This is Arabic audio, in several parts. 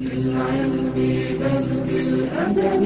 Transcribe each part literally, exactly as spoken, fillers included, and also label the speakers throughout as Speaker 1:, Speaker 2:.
Speaker 1: بالعلم بل بالأدب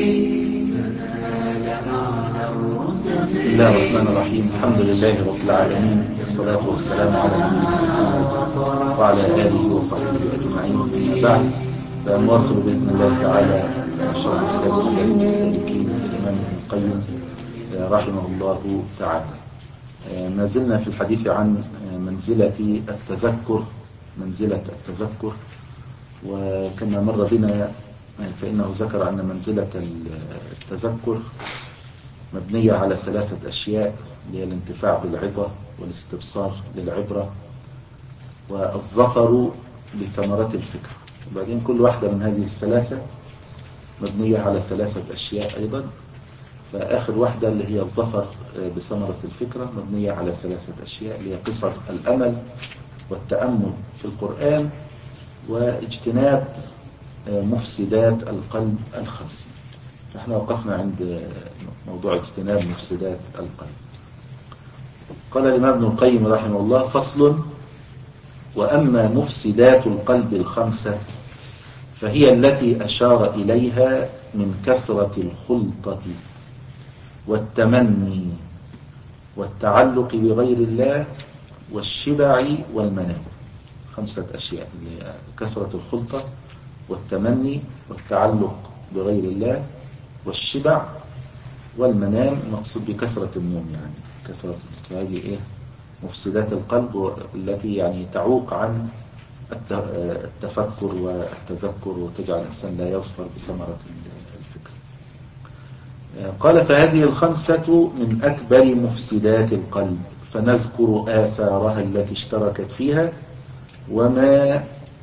Speaker 1: تنال أعلى الرتب.
Speaker 2: بسم الله الرحمن الرحيم. الحمد لله رب العالمين، والصلاة والسلام على نبينا محمد وعلى آله وصحبه أجمعين. أما بعد، فنواصل بإذن الله تعالى شرح كتاب مدارج السالكين للإمام ابن القيم رحمه الله تعالى. ما زلنا في الحديث عن منزلة التذكر منزلة التذكر وكما مر بنا فإنه ذكر أن منزلة التذكر مبنية على ثلاثة أشياء، اللي هي الانتفاع بالعظة والاستبصار للعبرة والظفر بثمرة الفكرة. وبعدين كل واحدة من هذه الثلاثة مبنية على ثلاثة أشياء أيضا، فآخر واحدة اللي هي الظفر بثمرة الفكرة مبنية على ثلاثة أشياء، اللي هي قصر الأمل والتأمل في القرآن واجتناب مفسدات القلب الخمس. فاحنا وقفنا عند موضوع اجتناب مفسدات القلب. قال الإمام ابن القيم رحمه الله: فصل: وأما مفسدات القلب الخمسة فهي التي أشار إليها من كثرة الخلطة والتمني والتعلق بغير الله والشبع والمنام. خمسة أشياء، اللي هي كثرة الخلطة والتمني والتعلق بغير الله والشبع والمنام. مقصود بكثرة النوم، يعني كثرة هذه إيه؟ مفسدات القلب التي يعني تعوق عن التفكر والتذكر وتجعل الإنسان لا يظفر بثمرة الفكر. قال: فهذه الخمسة من أكبر مفسدات القلب، فنذكر آثارها التي اشتركت فيها وما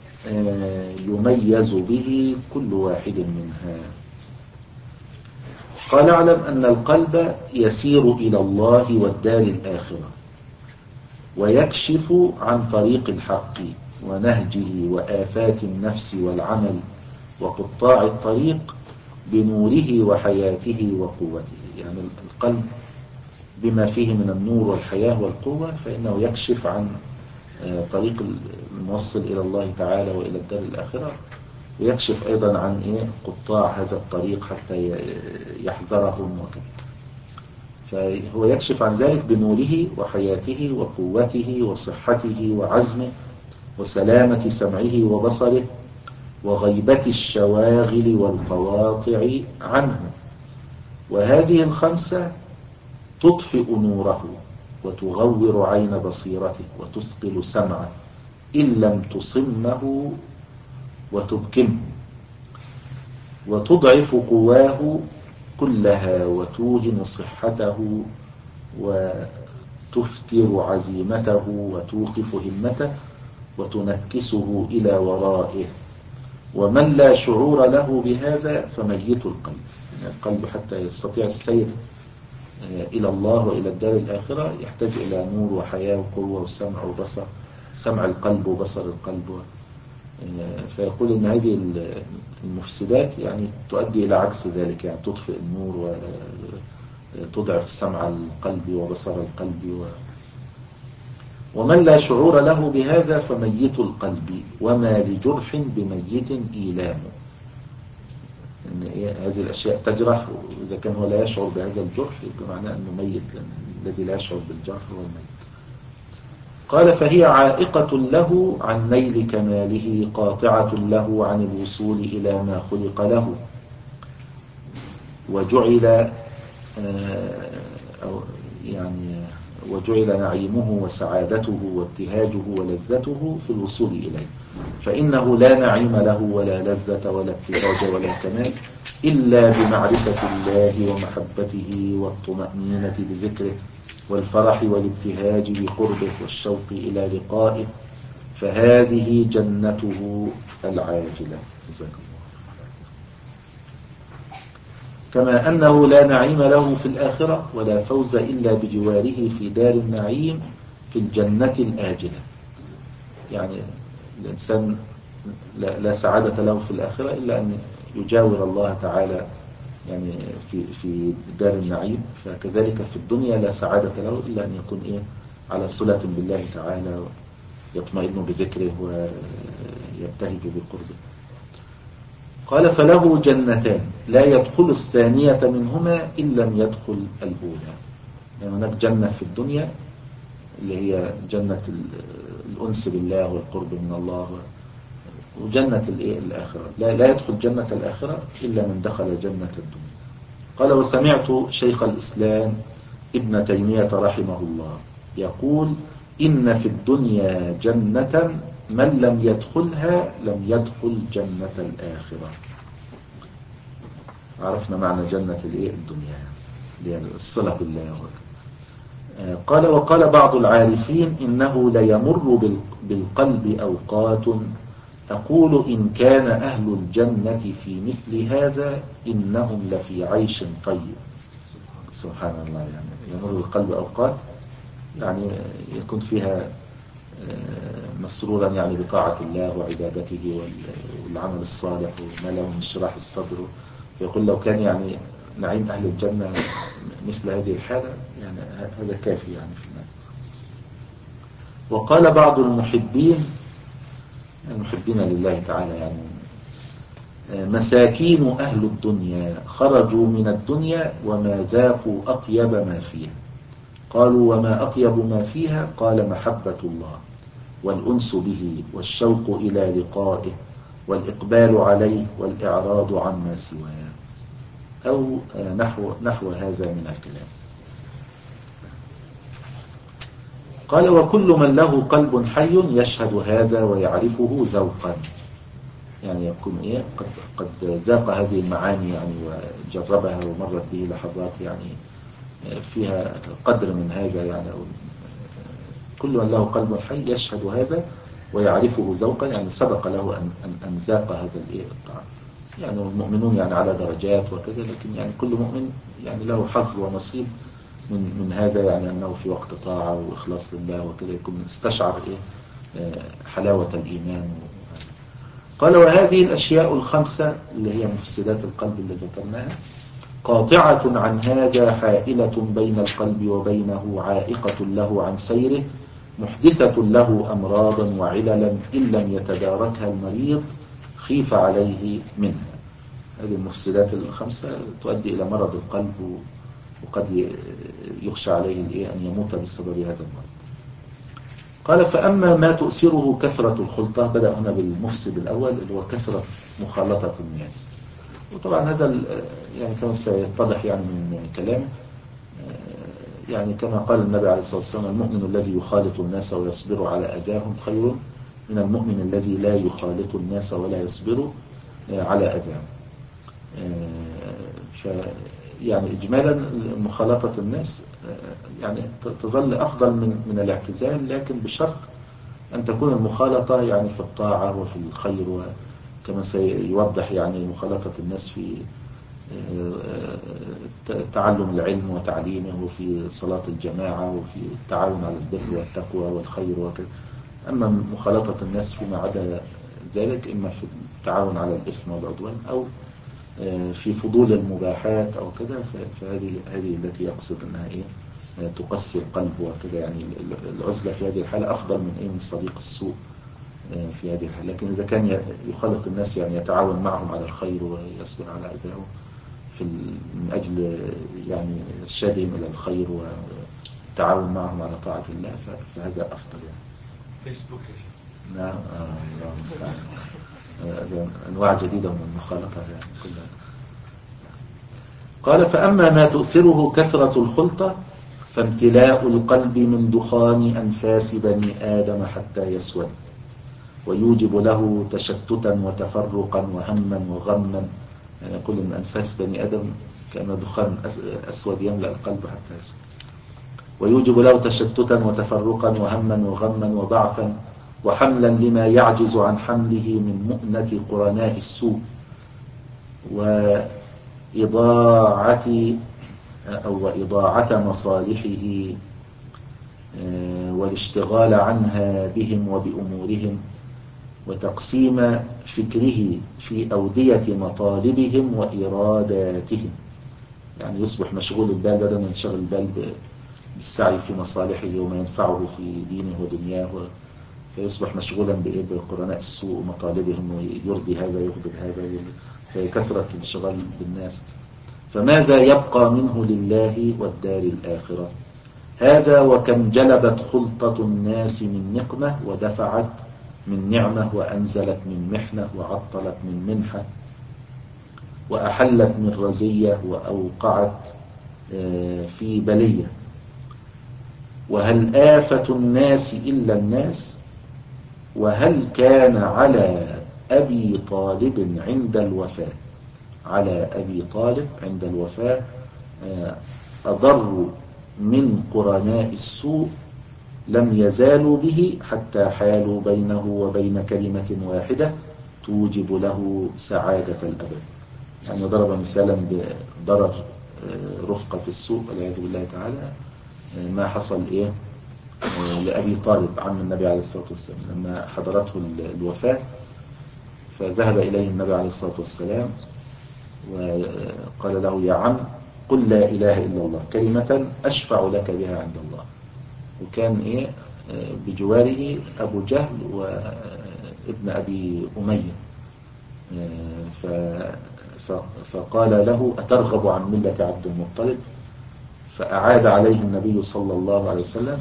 Speaker 2: يميز به كل واحد منها. قال: اعلم أن القلب يسير إلى الله والدار الآخرة، ويكشف عن طريق الحق ونهجه وآفات النفس والعمل وقطاع الطريق بنوره وحياته وقوته. يعني القلب بما فيه من النور والحياة والقوة فإنه يكشف عن طريق الموصل إلى الله تعالى وإلى الدار الآخرة، ويكشف أيضا عن إيه قطاع هذا الطريق حتى يحذرهم وكذا. فهو يكشف عن ذلك بنوره وحياته وقوته وصحته وعزمه وسلامة سمعه وبصره وغيبة الشواغل والقواطع عنه. وهذه الخمسة تطفئ نوره وتغور عين بصيرته وتثقل سمعه إن لم تصمه وتبكمه، وتضعف قواه كلها وتوهن صحته وتفتر عزيمته وتوقف همته وتنكسه إلى ورائه. ومن لا شعور له بهذا فميت القلب. يعني القلب حتى يستطيع السير إلى الله وإلى الدار الآخرة يحتاج إلى نور وحياة وقوة وسمع وبصر، سمع القلب وبصر القلب. فيقول إن هذه المفسدات يعني تؤدي إلى عكس ذلك، يعني تطفئ النور وتضعف سمع القلب وبصر القلب. و... ومن لا شعور له بهذا فميت القلب، وما لجرح بميت إيلام. إن هذه الأشياء تجرح، وإذا كان هو لا يشعر بهذا الجرح يبقى معناه أنه ميت، لأن الذي لا يشعر بالجرح هو الميت. قال: فهي عائقة له عن نيل كماله، قاطعة له عن الوصول إلى ما خلق له، وجعل أو يعني وجعل نعيمه وسعادته وابتهاجه ولذته في الوصول إليه، فإنه لا نعيم له ولا لذة ولا ابتهاج ولا كمال إلا بمعرفة الله ومحبته والطمأنينة بذكره والفرح والابتهاج بقربه والشوق إلى لقائه، فهذه جنته العاجلة. جزاك الله. كما أنه لا نعيم له في الآخرة ولا فوز إلا بجواره في دار النعيم في الجنة الآجلة. يعني الإنسان لا سعادة له في الآخرة إلا أن يجاور الله تعالى يعني في في دار النعيم، فكذلك في الدنيا لا سعادة له إلا أن يكون إيه على صلة بالله تعالى، يطمئن بذكره ويبتهج بقربه. قال فله جنتان لا يدخل الثانية منهما إن لم يدخل الأولى. يعني هناك جنة في الدنيا اللي هي جنة الأنس بالله والقرب من الله، وجنة الآخرة لا, لا يدخل جنة الآخرة إلا من دخل جنة الدنيا. قال وسمعت شيخ الإسلام ابن تيمية رحمه الله يقول إن في الدنيا جنة من لم يدخلها لم يدخل جنة الآخرة. عرفنا معنى جنة الدنيا يعني الصلة بالله. قال وقال بعض العارفين إنه ليمر بالقلب أوقات أقول إن كان أهل الجنة في مثل هذا إنهم لفي عيش طيب. سبحان الله. يعني يمر بالقلب أوقات يعني يكون فيها مسرورا يعني بطاعة الله وعبادته والعمل الصالح وما له من شرح الصدر. فيقول لو كان يعني نعيم أهل الجنة مثل هذه الحالة يعني هذا كافي يعني في المال. وقال بعض المحبين المحبين لله تعالى يعني مساكين أهل الدنيا خرجوا من الدنيا وما ذاقوا أطيب ما فيها. قالوا وما أطيب ما فيها؟ قال محبة الله والأنس به والشوق إلى لقائه والإقبال عليه والإعراض عما سواه أو نحو, نحو هذا من الكلام. قال وكل من له قلب حي يشهد هذا ويعرفه ذوقا. يعني يكون إيه قد, قد ذاق هذه المعاني يعني وجربها ومرت به لحظات يعني فيها قدر من هذا يعني. كل من له قلب حي يشهد هذا ويعرفه ذوقا يعني سبق له أن, أن, أن ذاق هذا الطعام. يعني المؤمنون يعني على درجات وكذا، لكن يعني كل مؤمن يعني له حظ ونصيب من من هذا يعني أنه في وقت طاعة وإخلاص لله وكذا يكون استشعر إيه حلاوة الإيمان. قال وهذه الأشياء الخمسة اللي هي مفسدات القلب اللي ذكرناها قاطعة عن هذا حائلة بين القلب وبينه عائقة له عن سيره محدثة له أمراضا وعللا إن لم يتداركها المريض خيف عليه منها. هذه المفسدات الخمسة تؤدي إلى مرض القلب وقد يخشى عليه أن يموت بسبب هذا المرض. قال فأما ما تؤثره كثرة الخلطة. بدأ هنا بالمفسد الأول اللي هو كثرة مخالطة الناس. وطبعا هذا يعني كما سيتضح يعني من كلامه يعني كما قال النبي عليه الصلاة والسلام المؤمن الذي يخالط الناس ويصبر على أذاهم خير من المؤمن الذي لا يخالط الناس ولا يصبر على أذاهم. ف يعني إجمالا مخالطة الناس يعني تظل أفضل من من الاعتزال، لكن بشرط أن تكون المخالطة يعني في الطاعة وفي الخير، وكما سيوضح يعني مخالطة الناس في تعلم العلم وتعليمه وفي صلاة الجماعة وفي التعاون على البر والتقوى والخير وكذا. أما مخالطة الناس فيما عدا ذلك إما في التعاون على الإثم والعدوان أو في فضول المباحات أو كذا، فهذه هذه التي يقصد أنها إيه تقسي القلب وكذا. يعني العزلة في هذه الحالة أفضل من إيه من صديق السوء في هذه الحالة. لكن إذا كان يخالط الناس يعني يتعاون معهم على الخير ويصبر على أذاهم في من أجل يعني إرشادهم إلى الخير والتعاون معهم على طاعة الله فهذا أفضل يعني.
Speaker 3: فيسبوك.
Speaker 2: نعم الله المستعان. أنواع جديدة من المخالطة يعني كلها. قال فأما ما تؤثره كثرة الخلطة فامتلاء القلب من دخان أنفاس بني آدم حتى يسود ويوجب له تشتتا وتفرقا وهما وغما. يعني يقول من أنفاس بني آدم كأن دخان أسود يملأ القلب حتى يسود ويوجب له تشتتا وتفرقا وهما وغما وضعفا وحملا لما يعجز عن حمله من مؤنة قرناء السوء وإضاعة أو إضاعة مصالحه والاشتغال عنها بهم وبأمورهم وتقسيم فكره في أودية مطالبهم وإراداتهم. يعني يصبح مشغول البال بدل من شغل البال بالسعي في مصالحه وما ينفعه في دينه ودنياه فيصبح مشغولا بإيه؟ بقرناء السوء ومطالبهم، ويرضي هذا ويغضب هذا، فكثرة الانشغال بالناس. فماذا يبقى منه لله والدار الآخرة؟ هذا وكم جلبت خلطة الناس من نقمة، ودفعت من نعمة، وأنزلت من محنة، وعطلت من منحة، وأحلت من رزية، وأوقعت في بلية. وهل آفة الناس إلا الناس؟ وهل كان على أبي طالب عند الوفاة على أبي طالب عند الوفاة أضر من قرناء السوء لم يزالوا به حتى حالوا بينه وبين كلمة واحدة توجب له سعادة الأبد. يعني ضرب مثالا بضرر رفقة السوء والعياذ بالله تعالى، ما حصل إيه لأبي طالب عم النبي عليه الصلاة والسلام لما حضرته الوفاة، فذهب إليه النبي عليه الصلاة والسلام وقال له: يا عم، قل لا إله إلا الله، كلمة أشفع لك بها عند الله. وكان إيه بجواره أبو جهل وابن أبي أمية، فقال له: أترغب عن ملة عبد المطلب؟ فأعاد عليه النبي صلى الله عليه وسلم،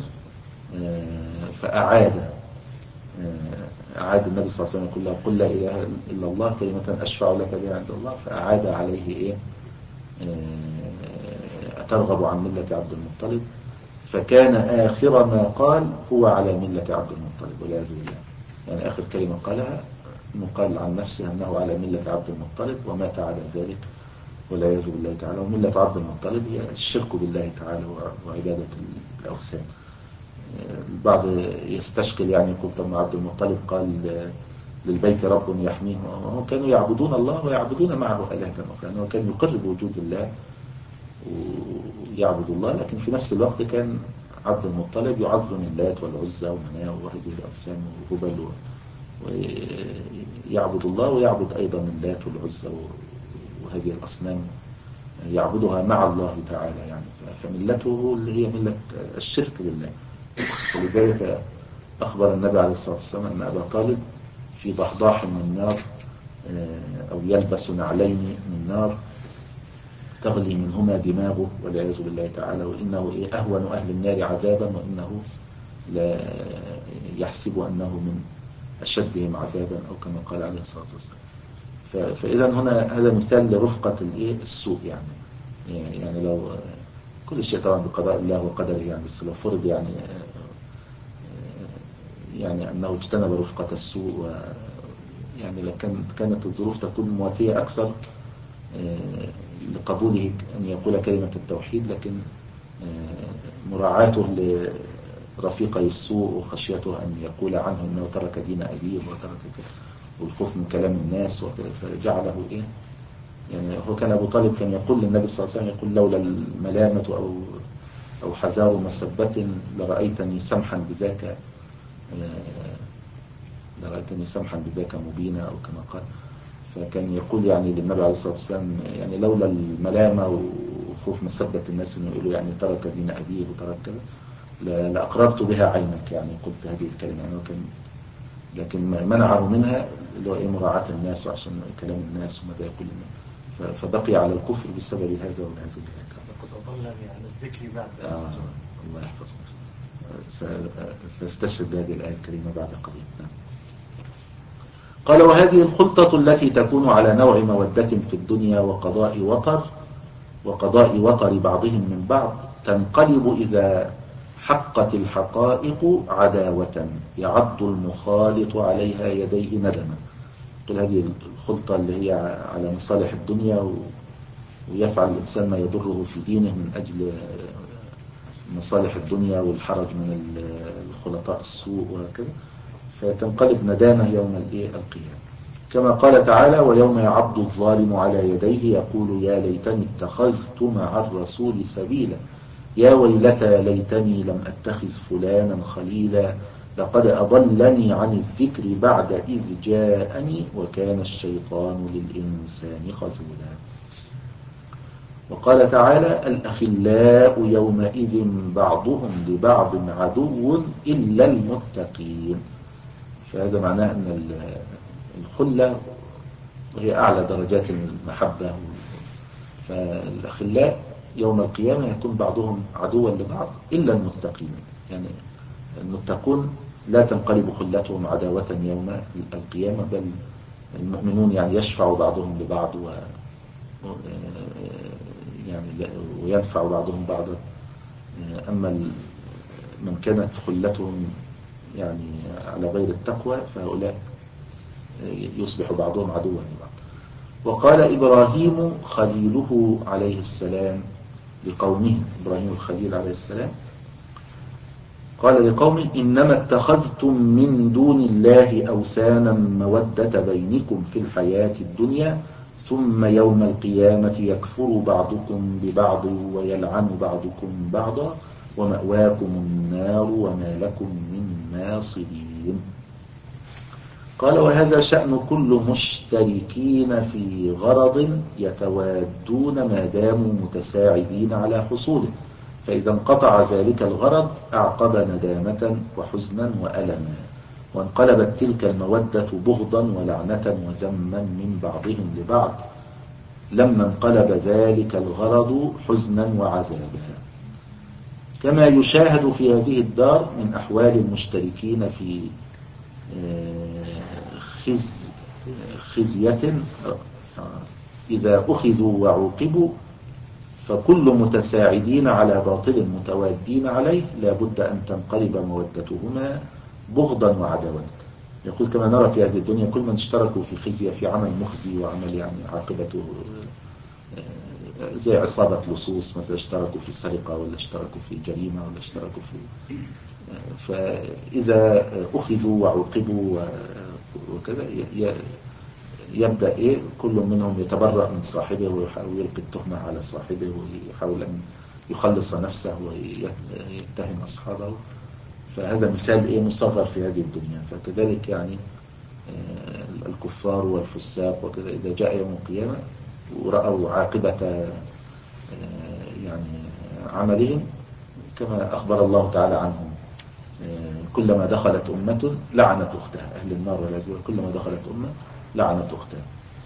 Speaker 2: فأعاد أعاد النبي صلى الله عليه وسلم يقول له: قل لا إله إلا الله، كلمة أشفع لك بها عند الله. فأعاد عليه إيه أترغب عن ملة عبد المطلب؟ فكان آخر ما قال هو على ملة عبد المطلب والعياذ بالله. يعني آخر كلمة قالها إنه قال عن نفسه أنه على ملة عبد المطلب، ومات على ذلك والعياذ بالله تعالى. وملة عبد المطلب هي الشرك بالله تعالى وعبادة الأوثان. البعض يستشكل، يعني يقول: طب عبد المطلب قال للبيت رب يحميه، وهم كانوا يعبدون الله ويعبدون معه آلهة أخرى، يعني هو كان يقر بوجود الله ويعبد الله، لكن في نفس الوقت كان عبد المطلب يعظم اللات والعزى ومناه وهذه الأوثان وهبل، ويعبد الله ويعبد أيضا اللات والعزى وهذه الأصنام يعبدها مع الله تعالى. يعني فملته اللي هي ملة الشرك بالله. ولذلك أخبر النبي عليه الصلاة والسلام أن أبا طالب في ضحضاح من النار، أو يلبس نعلين من نار تغلي منهما دماغه والعياذ بالله تعالى، وإنه إيه أهون أهل النار عذابا، وإنه لا يحسب أنه من أشدهم عذابا، أو كما قال عليه الصلاة والسلام. فإذا هنا هذا مثال لرفقة الإيه السوء. يعني يعني لو كل شيء طبعا بقضاء الله وقدره، يعني بس لو فرض يعني يعني أنه اجتنب رفقة السوء، يعني لكن كانت الظروف تكون مواتية أكثر لقبوله أن يقول كلمة التوحيد، لكن مراعاته لرفيقي السوء وخشيته أن يقول عنه أنه ترك دين أبيه وترك والخوف من كلام الناس، فجعله إيه يعني. هو كان أبو طالب كان يقول للنبي صلى الله عليه وسلم، يقول: لولا الملامة أو أو حذار مسبة لرأيتني سمحا بذاك لرأيتني سمحا بذاك مبينا، أو كما قال. فكان يقول يعني للنبي عليه الصلاة والسلام، يعني لولا الملامة وخوف مسبة الناس إنه يقولوا يعني ترك دين أبيه وترك كذا لأقررت بها عينك، يعني قلت هذه الكلمة يعني. وكان لكن منعه منها اللي هو إيه مراعاة الناس وعشان كلام الناس وماذا يقول الناس، فبقي على الكفر بسبب هذا والعياذ بالله.
Speaker 1: لقد أضلني عن الذكر بعد
Speaker 2: آه الله يحفظك. سأستشهد بهذه الآية الكريمة بعد قليل. قال: وهذه الخلطة التي تكون على نوع مودة في الدنيا وقضاء وطر وقضاء وطر بعضهم من بعض تنقلب إذا حقت الحقائق عداوة يعض المخالط عليها يديه ندما. قل هذه الخلطة اللي هي على مصالح الدنيا، ويفعل الإنسان ما يضره في دينه من أجل مصالح الدنيا والحرج من الخلطاء السوء وهكذا، فتنقلب ندامة يوم القيامة. كما قال تعالى: ويوم يعض الظالم على يديه يقول يا ليتني اتخذت مع الرسول سبيلا يا ويلتى ليتني لم أتخذ فلانا خليلا لقد أضلني عن الذكر بعد إذ جاءني وكان الشيطان للإنسان خذولا. وقال تعالى: الأخلاء يومئذ بعضهم لبعض عدو إلا المتقين. فهذا معناه أن الخلة هي أعلى درجات المحبة. فالأخلاء يوم القيامة يكون بعضهم عدوا لبعض إلا المتقين. يعني المتقون لا تنقلب خلتهم عداوة يوم القيامة، بل المؤمنون يعني يشفع بعضهم لبعض و يعني وينفع بعضهم بعضا. أما من كانت خلتهم يعني على غير التقوى فهؤلاء يصبح بعضهم عدوا لبعض. وقال إبراهيم خليله عليه السلام لقومه، إبراهيم الخليل عليه السلام قال لقومه: إنما اتخذتم من دون الله أوثانا مودة بينكم في الحياة الدنيا ثم يوم القيامة يكفر بعضكم ببعض ويلعن بعضكم بعضا ومأواكم النار وما لكم من ناصرين. قال: وهذا شأن كل مشتركين في غرض يتوادون ما داموا متساعدين على حصوله، فإذا انقطع ذلك الغرض أعقب ندامة وحزنا وألما، وانقلبت تلك المودة بغضا ولعنة وذما من بعضهم لبعض لما انقلب ذلك الغرض حزنا وعذابا، كما يشاهد في هذه الدار من أحوال المشتركين في خز خزية إذا أخذوا وعوقبوا، فكل متساعدين على باطل متوادين عليه لا بد أن تنقلب مودتهما بغضا وعداوة. يقول: كما نرى في هذه الدنيا كل من اشتركوا في خزية، في عمل مخزي وعمل يعني عاقبته زي عصابة لصوص مثلا، اشتركوا في سرقة ولا اشتركوا في جريمة ولا اشتركوا في، فإذا أخذوا وعوقبوا وكذا يبدأ إيه كل منهم يتبرأ من صاحبه ويحاول يلقي التهمة على صاحبه ويحاول أن يخلص نفسه ويتهم أصحابه. فهذا مثال إيه مصغر في هذه الدنيا. فكذلك يعني الكفار والفساق وكذا إذا جاء يوم القيامة ورأوا عاقبة يعني عملهم كما أخبر الله تعالى عنهم: كلما دخلت أمة لعنت أختها، أهل النار والعياذ، كلما دخلت أمة لعنت أختها،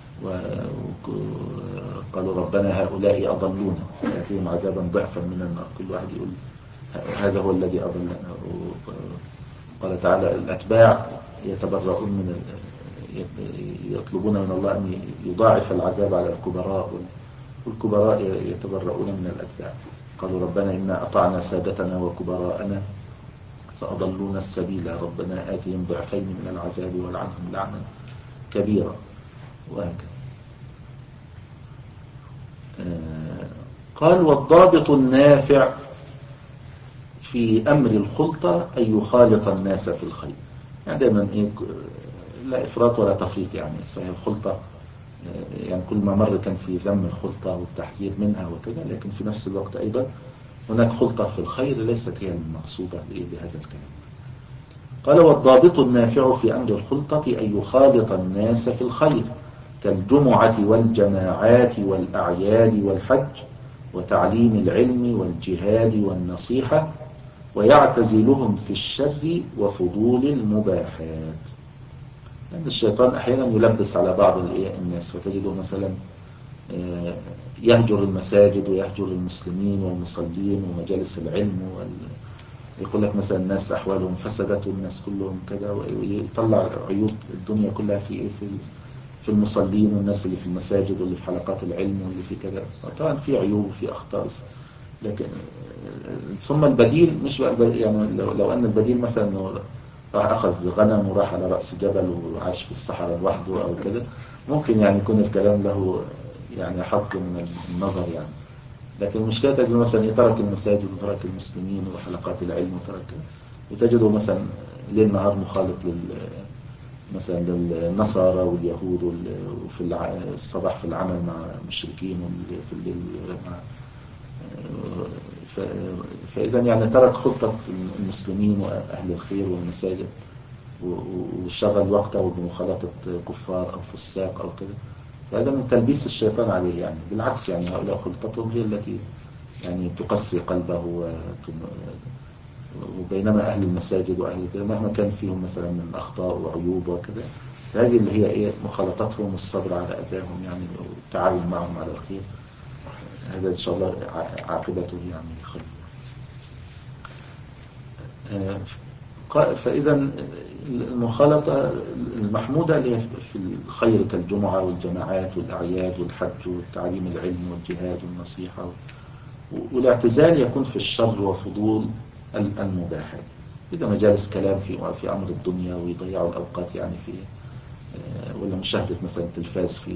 Speaker 2: وقالوا ربنا هؤلاء أضلونا فيأتيهم عذابا ضعفا من النار، كل واحد يقول هذا هو الذي أضلنا. قال تعالى: الأتباع يتبرؤون من يطلبون من الله أن يضاعف العذاب على الكبراء، والكبراء يتبرؤون من الأتباع. قالوا ربنا إنا أطعنا سادتنا وكبراءنا فأضلونا السبيل، ربنا آتهم ضعفين من العذاب والعنهم لعنا كبيرا، وهكذا. قال: والضابط النافع في أمر الخلطة أن يخالط الناس في الخير. يعني دائما إيه لا إفراط ولا تفريط. يعني صحيح الخلطة يعني كل ما مر كان في ذم الخلطة والتحذير منها وكذا، لكن في نفس الوقت أيضا هناك خلطة في الخير ليست هي المقصودة بهذا الكلام. قال: والضابط النافع في أمر الخلطة أن يخالط الناس في الخير كالجمعة والجماعات والأعياد والحج وتعليم العلم والجهاد والنصيحة، ويعتزلهم في الشر وفضول المباحات. لأن الشيطان أحيانا يلبس على بعض الناس، وتجده مثلا يهجر المساجد ويهجر المسلمين والمصلين ومجالس العلم وال... يقول لك مثلا الناس أحوالهم فسدت والناس كلهم كذا، ويطلع عيوب الدنيا كلها في إيه في في المصلين والناس اللي في المساجد واللي في حلقات العلم واللي في كذا. طبعا في عيوب وفي أخطاء، لكن ثم البديل مش بقى يعني لو, لو أن البديل مثلا إنه راح أخذ غنم وراح على رأس جبل وعاش في الصحراء لوحده أو كذا، ممكن يعني يكون الكلام له يعني حظ من النظر يعني. لكن المشكلة تجد مثلا يترك المساجد وترك المسلمين وحلقات العلم وترك، وتجده مثلا ليل نهار مخالط لل مثلا للنصارى واليهود، وفي الصباح في العمل مع المشركين وفي الليل مع. فإذا يعني ترك خطة المسلمين وأهل الخير والمساجد وشغل وقته بمخالطة كفار أو فساق أو كذا. فهذا من تلبيس الشيطان عليه. يعني بالعكس، يعني هؤلاء خلطتهم هي التي يعني تقسي قلبه وبينما أهل المساجد وأهل كده مهما كان فيهم مثلا من أخطاء وعيوب وكده، هذه اللي هي إيه مخالطتهم والصبر على أذاهم يعني والتعاون معهم على الخير، هذا إن شاء الله عاقبته يعني خير. فإذا المخالطة المحمودة اللي هي في الخير كالجمعة والجماعات والأعياد والحج والتعليم العلم والجهاد والنصيحة، والاعتزال يكون في الشر وفضول المباحات. إذا مجالس كلام في في أمر الدنيا ويضيعوا الأوقات يعني في ولا مشاهدة مثلا تلفاز في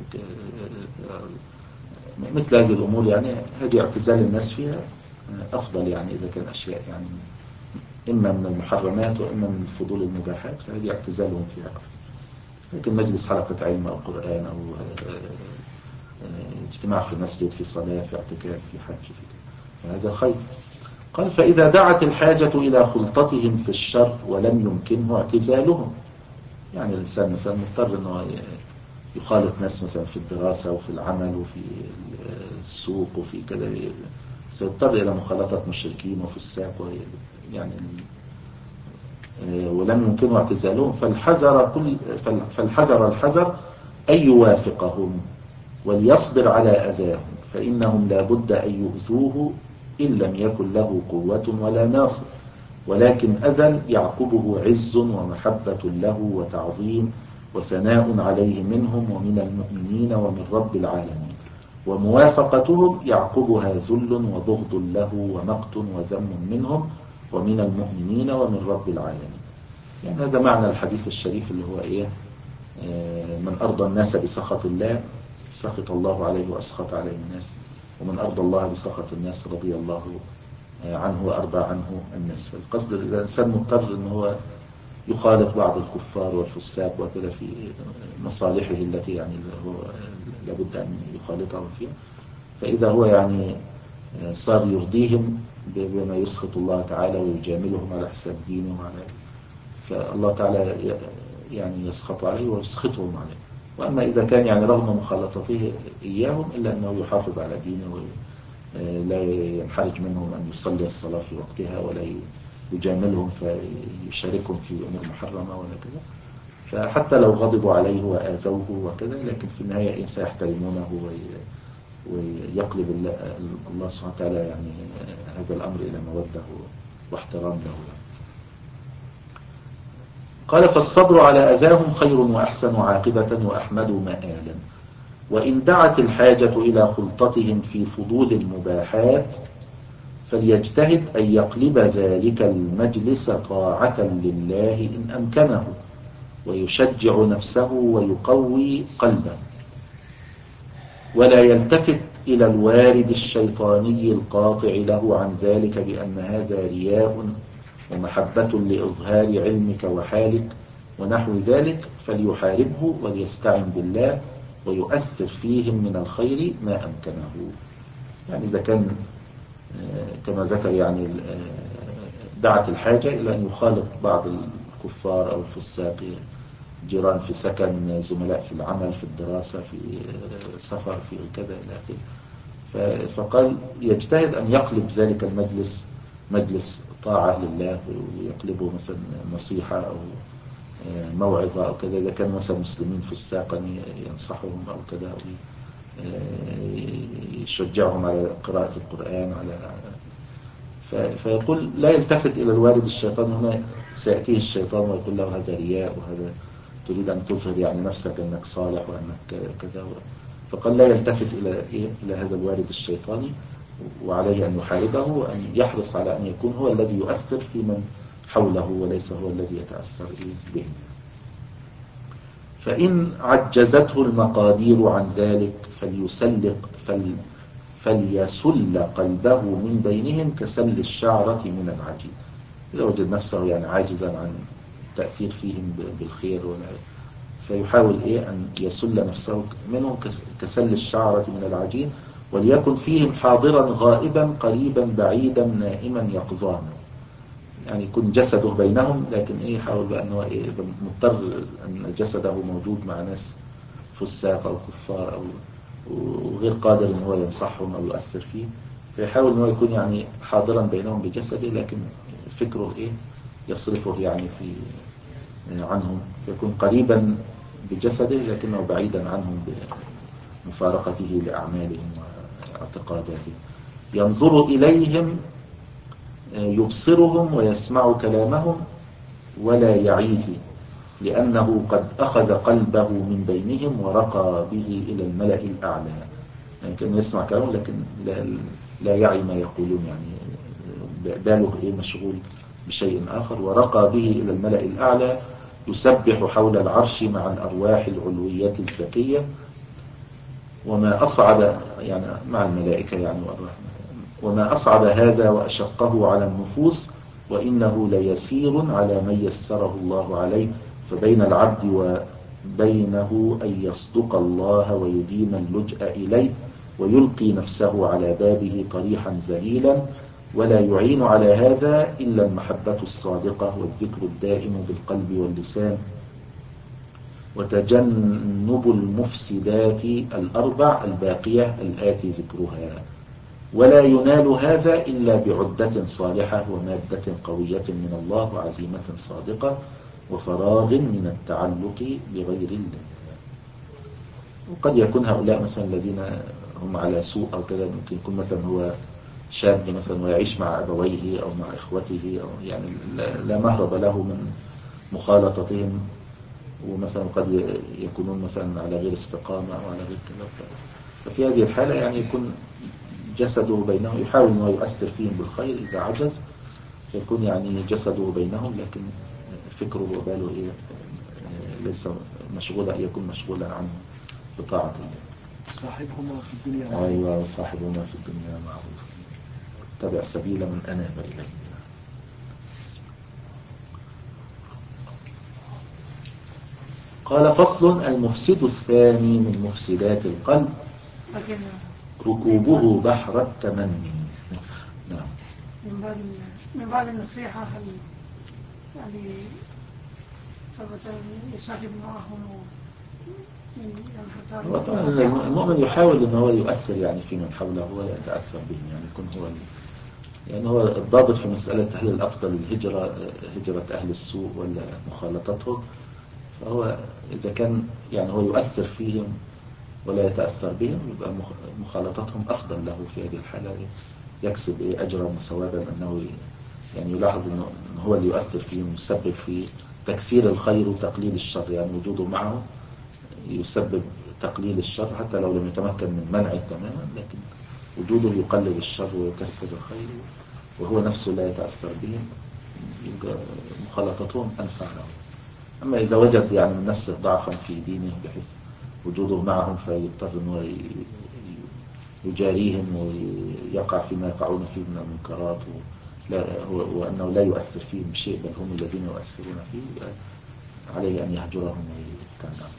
Speaker 2: مثل هذه الأمور، يعني هذه اعتزال الناس فيها أفضل، يعني إذا كان أشياء يعني إما من المحرمات وإما من الفضول المباحات فهذه اعتزالهم فيها أفضل. لكن مجلس حلقة علم أو قرآن أو اجتماع في مسجد في صلاة في اعتكاف في حج في فهذا خير. قال فإذا دعت الحاجة إلى خلطتهم في الشر ولم يمكنه اعتزالهم، يعني الإنسان مثلا مضطر أنه يخالط ناس مثلا في الدراسة وفي العمل وفي السوق وفي كذا، سيضطر إلى مخالطة مشركين وفي الساق يعني ولم يمكنه اعتزالهم، فالحذر كل فالحذر الحذر أن يوافقهم وليصبر على أذاهم، فإنهم لا بد أن يؤذوه إن لم يكن له قوة ولا ناصر، ولكن أذى يعقبه عز ومحبة له وتعظيم وثناء عليه منهم ومن المؤمنين ومن رب العالمين، وموافقتهم يعقبها ذل وبغض له ومقت وذم منهم ومن المؤمنين ومن رب العالمين. يعني هذا معنى الحديث الشريف اللي هو إيه من أرضى الناس بسخط الله سخط الله عليه وأسخط عليه الناس، ومن أرضى الله بسخط الناس رضي الله عنه وأرضى عنه الناس. فالقصد الإنسان مضطر أنه هو يخالط بعض الكفار والفساق وكذا في مصالحه التي يعني هو لابد أن يخالطهم فيها، فإذا هو يعني صار يرضيهم بما يسخط الله تعالى ويجاملهم على حساب دينه وعلى فالله تعالى يعني يسخط عليه ويسخطهم عليه. وأما إذا كان يعني رغم مخالطته إياهم إلا أنه يحافظ على دينه لا ينحرج منهم أن يصلي الصلاة في وقتها ولا يجاملهم فيشاركهم في أمور محرمة ولا كذا، فحتى لو غضبوا عليه وآذوه وكذا لكن في النهاية سيحترمونه ويقلب الله سبحانه وتعالى يعني هذا الأمر إلى مودة واحترام له يعني. قال فالصبر على أذاهم خير وأحسن عاقبة وأحمد مآلا، وإن دعت الحاجة إلى خلطتهم في فضول المباحات فليجتهد أن يقلب ذلك المجلس طاعة لله إن أمكنه، ويشجع نفسه ويقوي قلبه، ولا يلتفت إلى الوارد الشيطاني القاطع له عن ذلك بأن هذا رياء ومحبة لإظهار علمك وحالك ونحو ذلك، فليحاربه وليستعن بالله ويؤثر فيهم من الخير ما أمكنه. يعني إذا كان كما ذكر يعني دعت الحاجة إلى أن يخالط بعض الكفار أو الفساق جيران في سكن زملاء في العمل في الدراسة في سفر في كذا إلى آخره، فقال يجتهد أن يقلب ذلك المجلس مجلس طاعة لله ويقلبه مثلا نصيحة أو موعظة أو كذا، إذا كان مثلا مسلمين في الساقة ينصحهم أو كذا أو يشجعهم على قراءة القرآن على فيقول لا يلتفت إلى الوارد الشيطان. هنا سيأتيه الشيطان ويقول له هذا رياء وهذا تريد أن تظهر يعني نفسك أنك صالح وأنك كذا، فقال لا يلتفت إلى إيه إلى هذا الوارد الشيطاني، وعليه أن يحاربه وأن يحرص على أن يكون هو الذي يؤثر في من حوله وليس هو الذي يتأثر به. فإن عجزته المقادير عن ذلك فليسلق فل فليسل قلبه من بينهم كسل الشعرة من العجين. إذا وجد نفسه يعني عاجزا عن التأثير فيهم بالخير ولا فيحاول إيه أن يسل نفسه منهم كسل الشعرة من العجين، وليكن فيهم حاضرا غائبا قريبا بعيدا نائما يقظانا، يعني يكون جسده بينهم لكن إيه يحاول بأنه إيه إذا مضطر أن جسده موجود مع ناس فساق أو كفار أو وغير قادر أن هو ينصحهم أو يؤثر فيه، فيحاول أنه يكون يعني حاضرا بينهم بجسده لكن فكره إيه يصرفه يعني في عنهم، فيكون قريبا بجسده لكنه بعيدا عنهم بمفارقته لأعمالهم واعتقاداتهم. ينظر إليهم يبصرهم ويسمع كلامهم ولا يعيه، لأنه قد أخذ قلبه من بينهم ورقى به إلى الملأ الأعلى. يعني كان يسمع كلامه لكن لا, لا يعي ما يقولون، يعني باله إيه مشغول بشيء آخر. ورقى به إلى الملأ الأعلى يسبح حول العرش مع الأرواح العلوية الزكية. وما أصعب يعني مع الملائكة يعني والرحمة، وما أصعب هذا وأشقه على النفوس، وإنه ليسير على من يسره الله عليه. فبين العبد وبينه أن يصدق الله ويديم اللجأ إليه ويلقي نفسه على بابه طريحا ذليلا، ولا يعين على هذا إلا المحبة الصادقة والذكر الدائم بالقلب واللسان وتجنب المفسدات الأربع الباقية الآتي ذكرها. ولا ينال هذا إلا بعدة صالحة ومادة قوية من الله وعزيمة صادقة وفراغ من التعلق بغير الله. وقد يكون هؤلاء مثلا الذين هم على سوء أو كذا، ممكن يكون مثلا هو شاب مثلا ويعيش مع أبويه أو مع إخوته، أو يعني لا مهرب له من مخالطتهم، ومثلا قد يكونون مثلا على غير استقامة أو على غير كذا. ففي هذه الحالة يعني يكون جسده بينهم، يحاول أنه يؤثر فيهم بالخير إذا عجز، فيكون يعني جسده بينهم لكن فكره وباله إيه ليس مشغولا، يكون مشغولا عنه بطاعة الله.
Speaker 1: صاحبهما في الدنيا معروف.
Speaker 2: أيوة صاحبهما في الدنيا معروف، اتبع سبيل من أناب إليه. قال فصل: المفسد الثاني من مفسدات القلب ركوبه بحر التمني. نعم.
Speaker 3: من باب من باب النصيحة، هل يعني فمثلا يصاحب معهم يعني
Speaker 2: هو طبعا المؤمن يحاول أن هو يؤثر يعني في من حوله ولا يتأثر بهم، يعني يكون هو يعني هو الضابط في مسألة هل الأفضل الهجرة هجرة أهل السوء ولا مخالطتهم. فهو إذا كان يعني هو يؤثر فيهم ولا يتأثر بهم يبقى مخالطتهم أفضل له في هذه الحالة، يكسب أجرا وثوابا أنه يعني يلاحظ أنه هو اللي يؤثر فيهم، يسبب في تكثير الخير وتقليل الشر، يعني وجوده معه يسبب تقليل الشر حتى لو لم يتمكن من منعه تماما، لكن وجوده يقلل الشر ويكثر الخير وهو نفسه لا يتأثر بهم، يبقى مخالطتهم أنفع له. أما إذا وجد يعني من نفسه ضعفا في دينه بحيث وجوده معهم فيضطر أنه يجاريهم ويقع فيما يقعون فيه من المنكرات، وأنه لا يؤثر فيهم بشيء بل هم الذين يؤثرون فيه، عليه أن يهجرهم ويبتعدهم.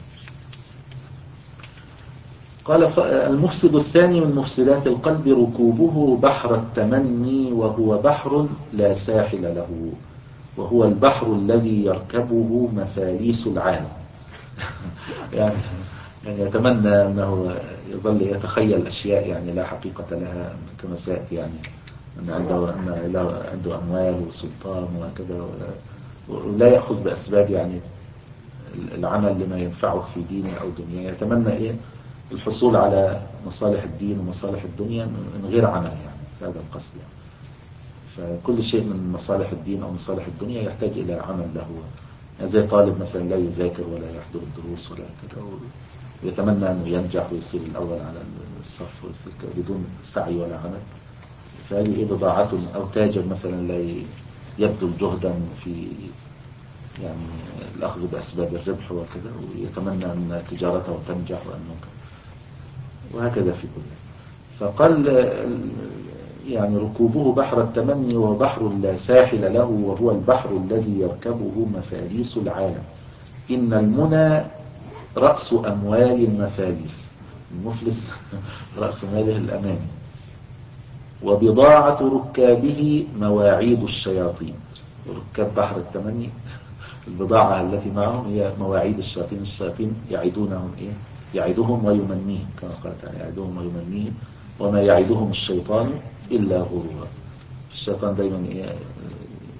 Speaker 2: قال: المفسد الثاني من مفسدات القلب ركوبه بحر التمني، وهو بحر لا ساحل له، وهو البحر الذي يركبه مفاليس العالم. يعني يعني يتمنى أنه يظل يتخيل أشياء يعني لا حقيقة لها، كما سيأتي يعني أن عنده, أن عنده أموال وسلطان وكذا، ولا يأخذ بأسباب يعني العمل لما ينفعه في دينه أو دنيا. يتمنى إيه الحصول على مصالح الدين ومصالح الدنيا من غير عمل، يعني في هذا القصد يعني. فكل شيء من مصالح الدين أو مصالح الدنيا يحتاج إلى عمل له، يعني زي طالب مثلا لا يذاكر ولا يحضر الدروس ولا كذا، ويتمنى أنه ينجح ويصير الأول على الصف ويصير بدون سعي ولا عمل، فهذه إيه بضاعته. أو تاجر مثلا لا يبذل جهدا في يعني الأخذ بأسباب الربح وكذا، ويتمنى أن تجارته تنجح وأنه وهكذا في كل. فقال يعني ركوبه بحر التمني وبحر لا ساحل له، وهو البحر الذي يركبه مفاليس العالم. إن المنى رأس أموال المفاليس، المفلس رأس ماله الأماني. وبضاعة ركابه مواعيد الشياطين. ركاب بحر التمني البضاعة التي معهم هي مواعيد الشياطين. الشياطين يعيدونهم إيه؟ يعيدهم ويمنيهم، كما قال تعالى يعيدهم ويمنيهم وما يعيدهم الشيطان إلا غرورا. الشيطان دايما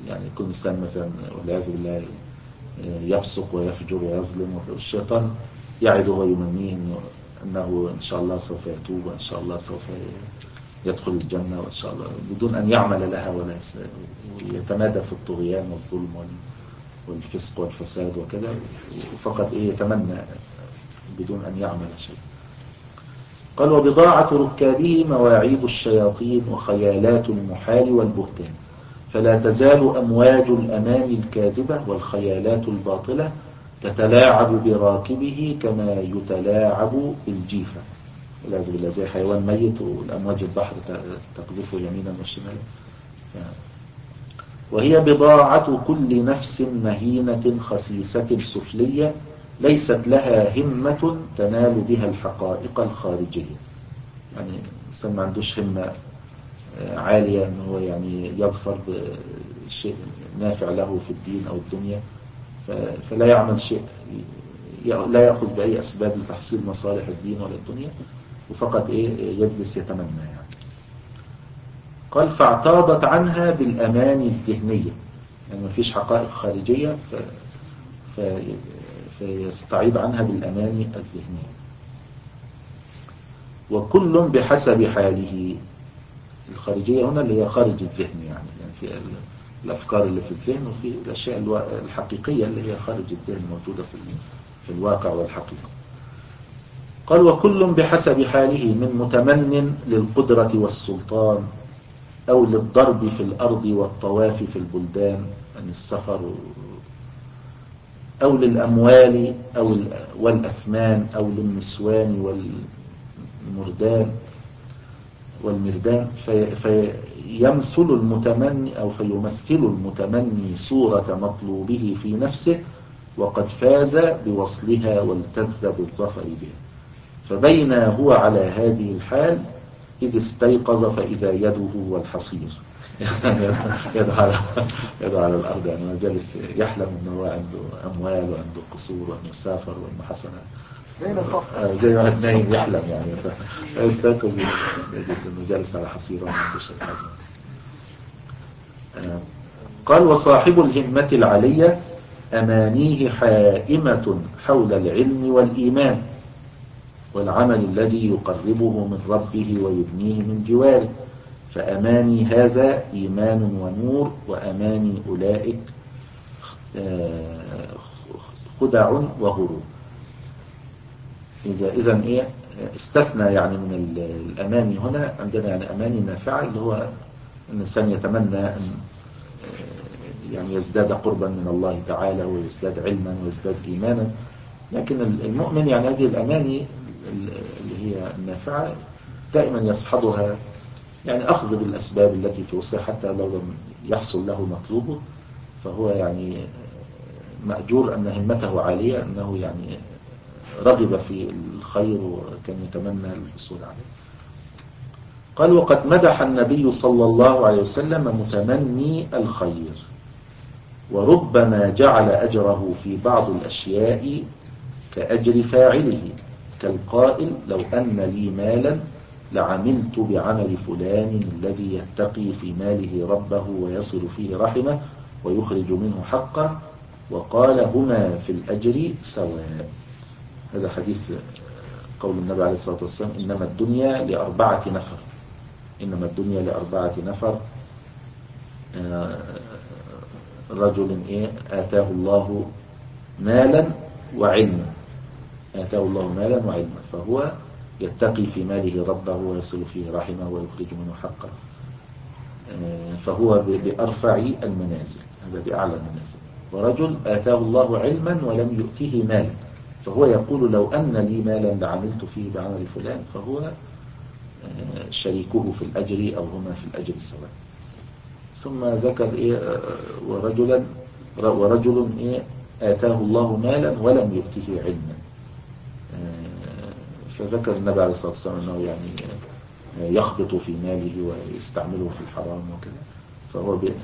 Speaker 2: يعني يكون إنسان مثلا والعياذ بالله يفسق ويفجر ويظلم، والشيطان يعد ويمنيه أنه إن شاء الله سوف يتوب وإن شاء الله سوف يدخل الجنة وإن شاء الله، بدون أن يعمل لها ولا يتمادى في الطغيان والظلم والفسق والفساد وكذا، فقط إيه يتمنى بدون أن يعمل شيء. قال وبضاعة ركابه مواعيد الشياطين وخيالات المحال والبهتان، فلا تزال أمواج الأماني الكاذبة والخيالات الباطلة تتلاعب براكبه كما يتلاعب بالجيفة، والعياذ بالله زي حيوان ميت والأمواج البحر تقذفه يمينا وشمالا. وهي بضاعة كل نفس مهينة خسيسة سفلية ليست لها همة تنال بها الحقائق الخارجية. يعني الإنسان ما عندوش همة عالية أنه يعني يظفر بشيء نافع له في الدين أو الدنيا، فلا يعمل شيء، لا يأخذ بأي أسباب لتحصيل مصالح الدين ولا الدنيا، وفقط إيه يجلس يتمنى يعني. قال فاعتاضت عنها بالأماني الذهنية، يعني ما فيش حقائق خارجية ف... ف... فيستعيض عنها بالأماني الذهنية. وكل بحسب حاله، الخارجية هنا اللي هي خارج الذهن، يعني, يعني في الأفكار اللي في الذهن وفي الأشياء الحقيقية اللي هي خارج الذهن موجودة في, في الواقع والحقيقة. قال وكل بحسب حاله من متمن للقدرة والسلطان أو للضرب في الأرض والطواف في البلدان عن السفر، أو للأموال أو والأثمان أو للنسوان والمردان والمردان في فيمثل المتمني أو فيمثل المتمني صورة مطلوبه في نفسه وقد فاز بوصلها والتذ بالظفر بها، فبين هو على هذه الحال إذ استيقظ فإذا يده والحصير يده على, يده على الأرض، يعني جالس يحلم أنه عنده أموال وعنده قصور وأنه سافر وأنه حسن زي واحد نايم يحلم يعني، فيستيقظ يجد أنه جالس على حصير وما عنده شيء. قال وصاحب الهمة العلية أمانيه حائمة حول العلم والإيمان والعمل الذي يقربه من ربه ويبنيه من جواره، فأماني هذا إيمان ونور، وأماني أولئك خدع وغرور. إذا إيه استثنى يعني من الأماني هنا عندنا يعني أماني نافعة اللي هو أن الإنسان يتمنى أن يعني يزداد قربا من الله تعالى ويزداد علما ويزداد إيمانا، لكن المؤمن يعني هذه الأماني اللي هي النافعة دائما يصحبها يعني أخذ بالأسباب التي في وسعه، حتى لو لم يحصل له مطلوبه فهو يعني مأجور أن همته عالية، أنه يعني رغب في الخير وكان يتمنى الحصول عليه. قال وقد مدح النبي صلى الله عليه وسلم متمني الخير، وربما جعل أجره في بعض الأشياء كأجر فاعله، كالقائل لو أن لي مالا لعملت بعمل فلان الذي يتقي في ماله ربه ويصل فيه رحمه ويخرج منه حقه، وقال هما في الأجر سواء. هذا حديث قول النبي عليه الصلاة والسلام إنما الدنيا لأربعة نفر، إنما الدنيا لأربعة نفر، رجل إيه آتاه الله مالا وعلما، آتاه الله مالا وعلما فهو يتقي في ماله ربه ويصل فيه رحمه ويخرج منه حقه، فهو بأرفع المنازل، هذا بأعلى المنازل. ورجل آتاه الله علما ولم يؤته مالا، فهو يقول لو أن لي مالا لعملت فيه بعمل فلان، فهو شريكه في الأجر أو هما في الأجر سواء. ثم ذكر إيه ورجلا ورجل إيه آتاه الله مالا ولم يؤته علما، فذكر النبي عليه الصلاة والسلام أنه يعني يخبط في ماله ويستعمله في الحرام وكذا، فهو ب...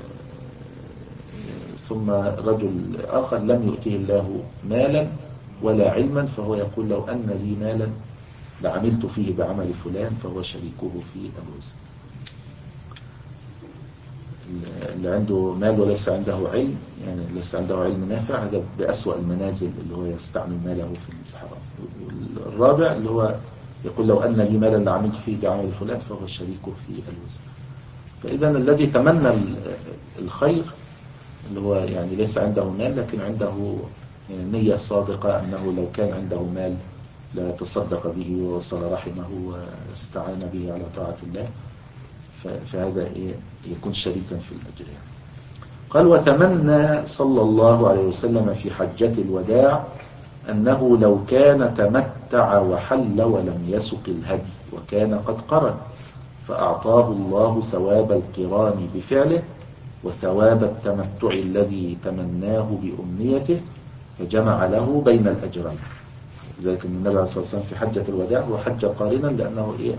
Speaker 2: ثم رجل آخر لم يؤته الله مالا ولا علما، فهو يقول لو أن لي مالا لعملت فيه بعمل فلان، فهو شريكه في الوزن. اللي عنده مال وليس عنده علم، يعني ليس عنده علم نافع، هذا بأسوأ المنازل اللي هو يستعمل ماله في الحرام. والرابع اللي هو يقول لو أن لي مالا لعملت فيه بعمل فلان فهو شريكه في الوزن. فإذا الذي تمنى الخير اللي هو يعني ليس عنده مال لكن عنده نية صادقة أنه لو كان عنده مال لا تصدق به ووصل رحمه واستعان به على طاعة الله، فهذا يكون شريكا في الأجر. قال وتمنى صلى الله عليه وسلم في حجة الوداع أنه لو كان تمتع وحل ولم يسق الهدي وكان قد قرن، فأعطاه الله ثواب القران بفعله وثواب التمتع الذي تمناه بأمنيته، فجمع له بين الأجرين. لذلك النبي عليه الصلاة والسلام في حجة الوداع هو حج قارنا لأنه إيه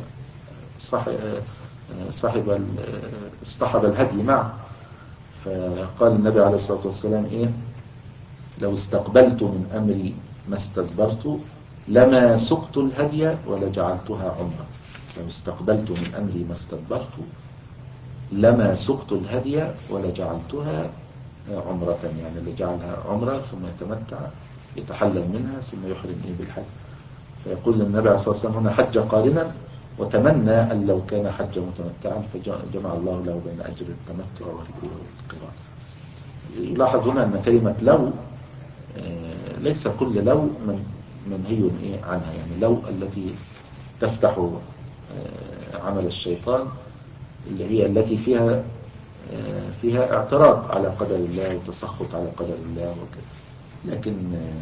Speaker 2: صاحب اصطحب الهدي معه. فقال النبي عليه الصلاة والسلام إيه لو استقبلت من أمري ما استدبرت لما سقت الهدي ولجعلتها عمرة. لو استقبلت من أمري ما استدبرت لما سقت الهدي ولجعلتها عمرة، يعني لجعلها عمرة ثم يتمتع يتحلل منها ثم يحرم إيه بالحج. فيقول النبي عليه الصلاة والسلام هنا حج قارنا وتمنى أن لو كان حج متمتعا فجمع الله له بين أجر التمتع والقران. يلاحظ هنا أن كلمة لو ليس كل لو من منهي عنها، يعني لو التي تفتح عمل الشيطان اللي هي التي فيها فيها اعتراض على قدر الله وتسخط على قدر الله وكذا. لكن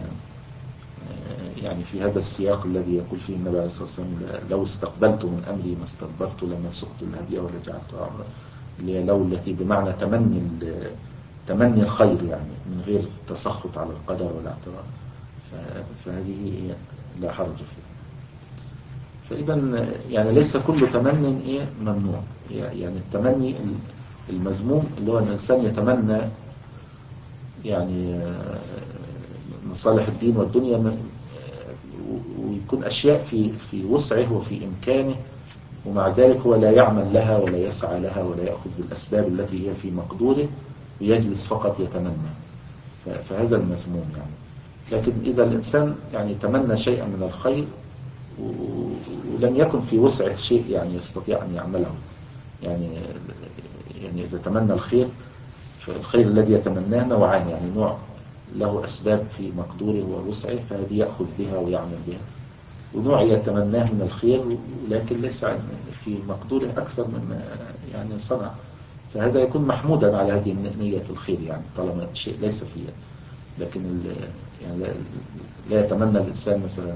Speaker 2: يعني في هذا السياق الذي يقول فيه النبي عليه الصلاة والسلام لو استقبلت من أمري ما استدبرت لما سقت الهدي ولجعلتها عمرة، اللي هي لو التي بمعنى تمني تمني الخير، يعني من غير تسخط على القدر والاعتراض، فهذه لا حرج فيها. فإذا يعني ليس كل تمني إيه ممنوع، يعني التمني المذموم اللي هو الإنسان يتمنى يعني مصالح الدين والدنيا ويكون أشياء في في وسعه وفي إمكانه، ومع ذلك هو لا يعمل لها ولا يسعى لها ولا يأخذ بالأسباب التي هي في مقدوره ويجلس فقط يتمنى، فهذا المذموم يعني. لكن إذا الإنسان يعني تمنى شيئا من الخير ولم يكن في وسعه شيء يعني يستطيع أن يعمله، يعني يعني إذا تمنى الخير فالخير الذي يتمناه نوعان، يعني نوع له أسباب في مقدوره ووسعه فهذه يأخذ بها ويعمل بها، ونوع يتمناه من الخير لكن ليس في مقدوره أكثر من يعني صنع، فهذا يكون محمودا على هذه نية الخير، يعني طالما شيء ليس فيه. لكن يعني لا يتمنى الإنسان مثلا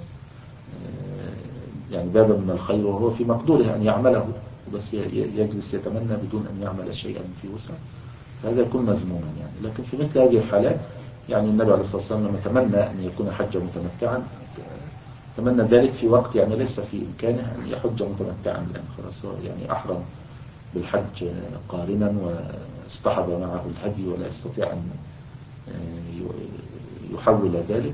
Speaker 2: يعني بابا من الخير وهو في مقدوره أن يعمله بس يجلس يتمنى بدون أن يعمل شيئا في وسع، فهذا يكون مذموما يعني. لكن في مثل هذه الحالات يعني النبي عليه الصلاة والسلام لما تمنى أن يكون حجا متمتعا تمنى ذلك في وقت يعني ليس في إمكانه أن يحج متمتعا، لأن خلاص يعني أحرم بالحج قارنا واصطحب معه الهدي ولا يستطيع أن يحول ذلك،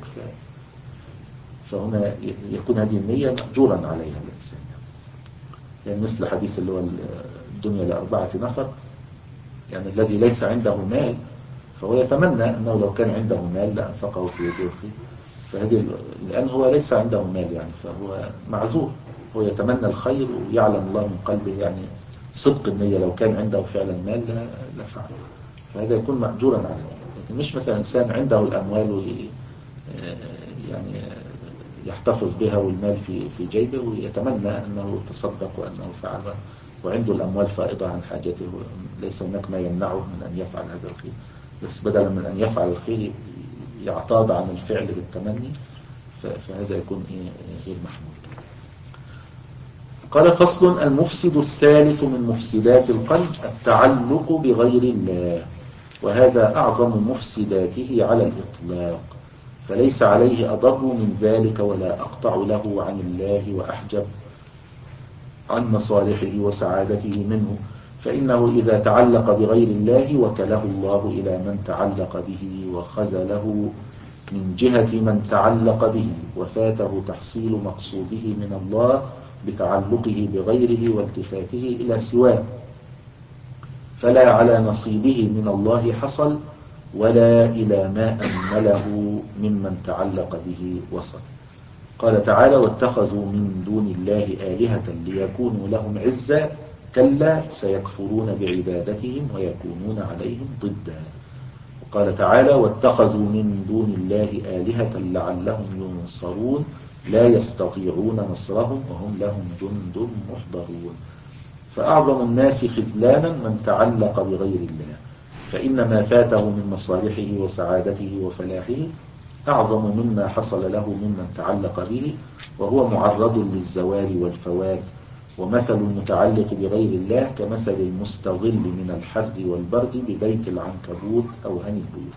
Speaker 2: فهنا يكون هذه النية مأجورا عليها الإنسان، يعني مثل حديث اللي هو الدنيا لأربعة نفر، يعني الذي ليس عنده مال فهو يتمنى أنه لو كان عنده مال لأنفقه في وجوه الخير، فهذه لأن هو ليس عنده مال يعني فهو معذور، هو يتمنى الخير ويعلم الله من قلبه يعني صدق النية لو كان عنده فعلا مال لفعل، فهذا يكون مأجورا عليه. لكن مش مثلا إنسان عنده الأموال يعني يحتفظ بها والمال في في جيبه ويتمنى أنه تصدق وأنه فعل وعنده الأموال فائضة عن حاجته، ليس هناك ما يمنعه من أن يفعل هذا الخير، بس بدلا من أن يفعل الخير يعتاض عن الفعل بالتمني، فهذا يكون غير محمود. قال فصل المفسد الثالث من مفسدات القلب التعلق بغير الله، وهذا أعظم مفسداته على الإطلاق، فليس عليه أضر من ذلك ولا أقطع له عن الله وأحجب عن مصالحه وسعادته منه، فإنه إذا تعلق بغير الله وكله الله إلى من تعلق به وخذله من جهة من تعلق به، وفاته تحصيل مقصوده من الله بتعلقه بغيره والتفاته إلى سواه، فلا على نصيبه من الله حصل ولا إلى ما أمله ممن تعلق به وصل. قال تعالى واتخذوا من دون الله آلهة ليكونوا لهم عزا كلا سيكفرون بعبادتهم ويكونون عليهم ضدا. وقال تعالى واتخذوا من دون الله آلهة لعلهم ينصرون لا يستطيعون نصرهم وهم لهم جند محضرون. فأعظم الناس خذلانا من تعلق بغير الله، فإن ما فاته من مصالحه وسعادته وفلاحه أعظم مما حصل له ممن تعلق به، وهو معرض للزوال والفوات. ومثل المتعلق بغير الله كمثل المستظل من الحر والبرد ببيت العنكبوت أو هني البيوت.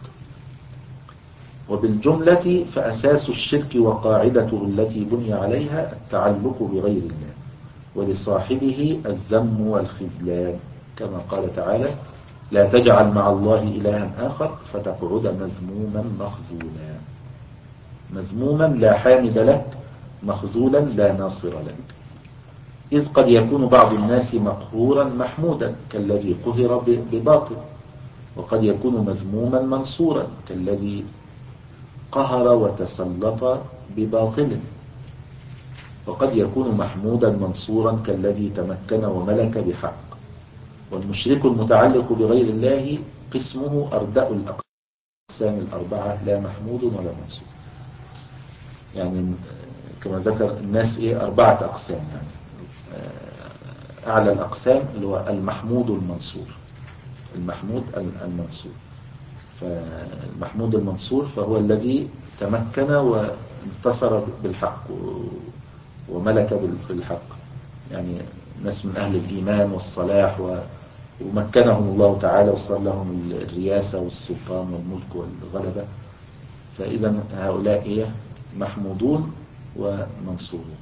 Speaker 2: وبالجملة فأساس الشرك وقاعدته التي بني عليها التعلق بغير الله، ولصاحبه الذم والخذلان، كما قال تعالى لا تجعل مع الله إلها آخر فتقعد مذموما مخذولا. مذموما لا حامد لك، مخذولا لا ناصر لك. إذ قد يكون بعض الناس مقهورا محمودا كالذي قهر بباطل، وقد يكون مذموما منصورا كالذي قهر وتسلط بباطل، وقد يكون محمودا منصورا كالذي تمكن وملك بحق. والمشرك المتعلق بغير الله قسمه أردأ الأقسام الأربعة لا محمود ولا منصور. يعني كما ذكر الناس إيه أربعة أقسام، يعني أعلى الأقسام اللي هو المحمود المنصور. المحمود المنصور فالمحمود المنصور فهو الذي تمكن وانتصر بالحق وملك بالحق، يعني ناس من أهل الإيمان والصلاح ومكنهم الله تعالى وصار لهم الرياسة والسلطان والملك والغلبة. فإذا هؤلاء إيه محمودون ومنصورون.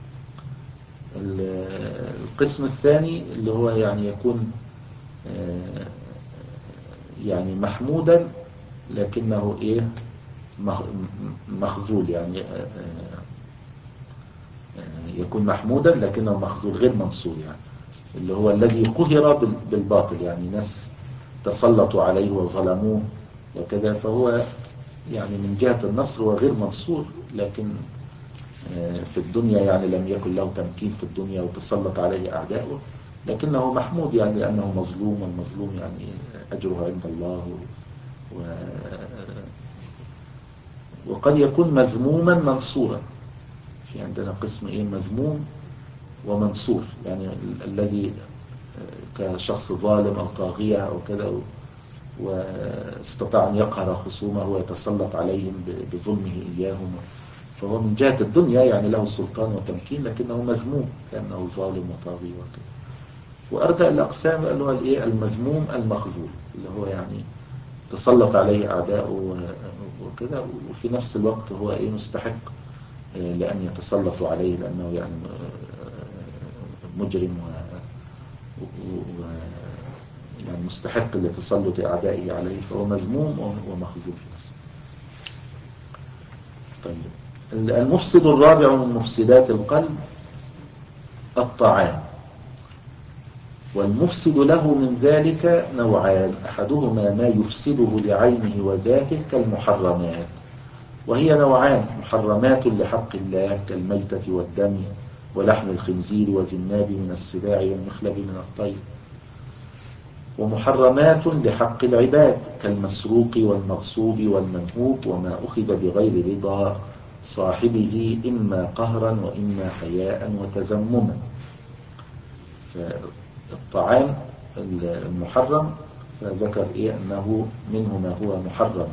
Speaker 2: القسم الثاني اللي هو يعني يكون يعني محمودا لكنه إيه مخذول، يعني يكون محمودا لكنه مخذول غير منصور، يعني اللي هو الذي قهر بالباطل، يعني ناس تسلطوا عليه وظلموه وكذا، فهو يعني من جهة النصر وغير منصور، لكن في الدنيا يعني لم يكن له تمكين في الدنيا وتسلط عليه أعداؤه، لكنه محمود يعني لأنه مظلوم، والمظلوم يعني أجره عند الله. و... وقد يكون مذموما منصورا، في عندنا قسم إيه مذموم ومنصور، يعني ال الذي كشخص ظالم أو طاغية أو كذا واستطاع أن يقهر خصومه ويتسلط عليهم بظلمه إياهم، فهو من جهة الدنيا يعني له سلطان وتمكين لكنه مذموم لأنه ظالم وطاغي وكذا. وأردأ الأقسام اللي هو الإيه المذموم المخذول، اللي هو يعني تسلط عليه أعداؤه وكذا، وفي نفس الوقت هو إيه مستحق لأن يتسلطوا عليه لأنه يعني مجرم و... و... يعني مستحق لتسلط أعدائه عليه، فهو مذموم ومخذول في نفسه. طيب المفسد الرابع من مفسدات القلب الطعام، والمفسد له من ذلك نوعان، أحدهما ما يفسده لعينه وذاته كالمحرمات، وهي نوعان، محرمات لحق الله كالميتة والدم ولحم الخنزير وذناب من السباع والمخلب من الطير، ومحرمات لحق العباد كالمسروق والمغصوب والمنهوب وما أخذ بغير رضا صاحبه إما قهرا وإما حياء وتذمما. فالطعام المحرم فذكر إيه أنه منه ما هو محرم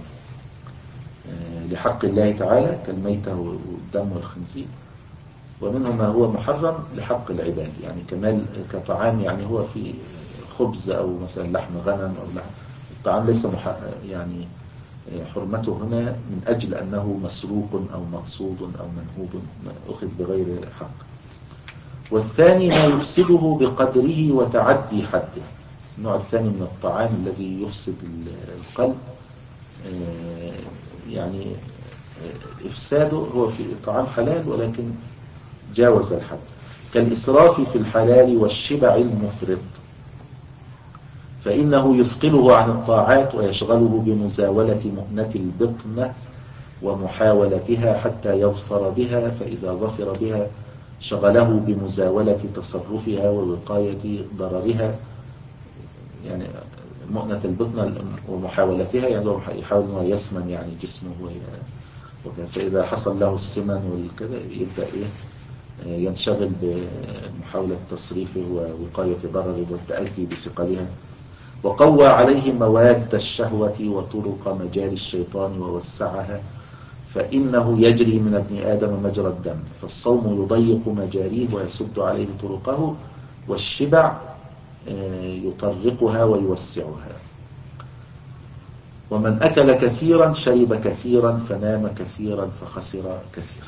Speaker 2: لحق الله تعالى كالميتة والدم والخنزير، ومنه ما هو محرم لحق العباد، يعني كمال كطعام يعني هو في خبز أو مثلا لحم غنم أو لحم، الطعام ليس مح... يعني حرمته هنا من أجل أنه مسروق أو مقصود أو منهوب أخذ بغير حق. والثاني ما يفسده بقدره وتعدي حده. النوع الثاني من الطعام الذي يفسد القلب يعني إفساده هو في طعام حلال ولكن جاوز الحد، كالإسراف في الحلال والشبع المفرط. فإنه يثقله عن الطاعات ويشغله بمزاولة مؤنة البطنة ومحاولتها حتى يظفر بها، فإذا ظفر بها شغله بمزاولة تصرفها ووقاية ضررها. يعني مؤنة البطنة ومحاولتها يعني يحاول أنه يسمن يعني جسمه، فإذا حصل له السمن والكذا يبدأ إيه ينشغل بمحاولة تصريفه ووقاية ضرره والتأذي بثقلها. وقوى عليه مواد الشهوة وطرق مجال الشيطان ووسعها، فإنه يجري من ابن آدم مجرى الدم، فالصوم يضيق مجاريه ويسد عليه طرقه، والشبع يطرقها ويوسعها. ومن أكل كثيرا شرب كثيرا فنام كثيرا فخسر كثيرا.